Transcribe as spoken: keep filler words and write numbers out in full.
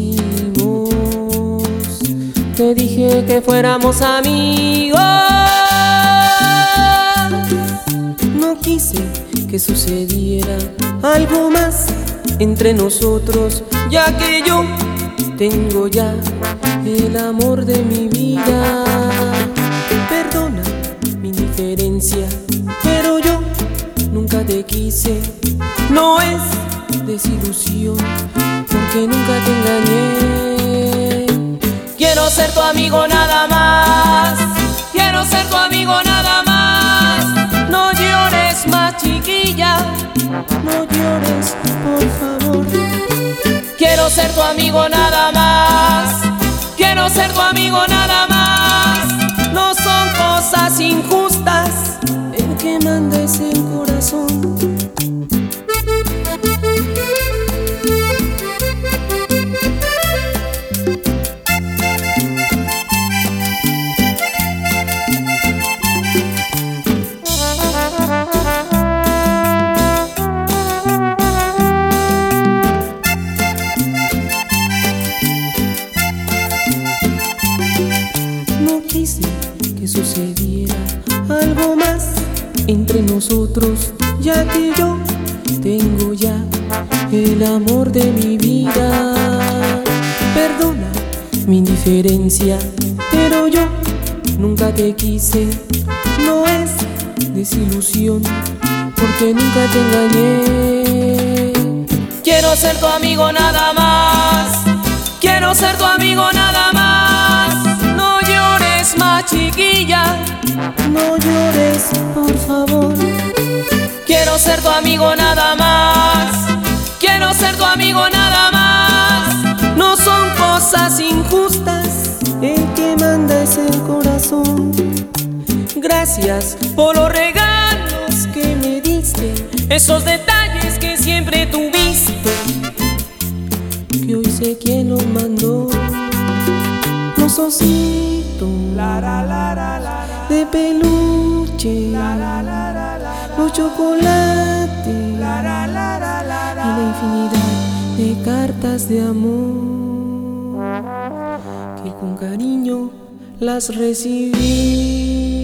conocimos, te dije que fuéramos amigos. No quise que sucediera algo más entre nosotros, ya que yo tengo ya el amor de mi vida. Perdona mi indiferencia, pero yo nunca te quise. No es desilusión, porque nunca te engañé. Quiero ser tu amigo nada más, quiero ser tu amigo nada más. No llores más, chiquilla, no llores, por favor. Quiero ser tu amigo nada más, quiero ser tu amigo nada más. No son cosas injustas, el que manda es el corazón. No quise que sucediera algo más entre nosotros, ya que yo tengo ya el amor de mi vida. Perdona mi indiferencia, pero yo nunca te quise. No es desilusión, porque nunca te engañé. Quiero ser tu amigo nada más, quiero ser tu amigo nada más. No llores más, chiquilla, no llores, por favor. Quiero ser tu amigo nada más, quiero ser tu amigo nada más. No son cosas injustas, el que manda es el corazón. Gracias por los regalos que me diste, esos detalles que siempre tuviste, que hoy sé quién los mandó. Los ositos de peluche, los chocolates y la infinidad de cartas de amor que con cariño las recibí.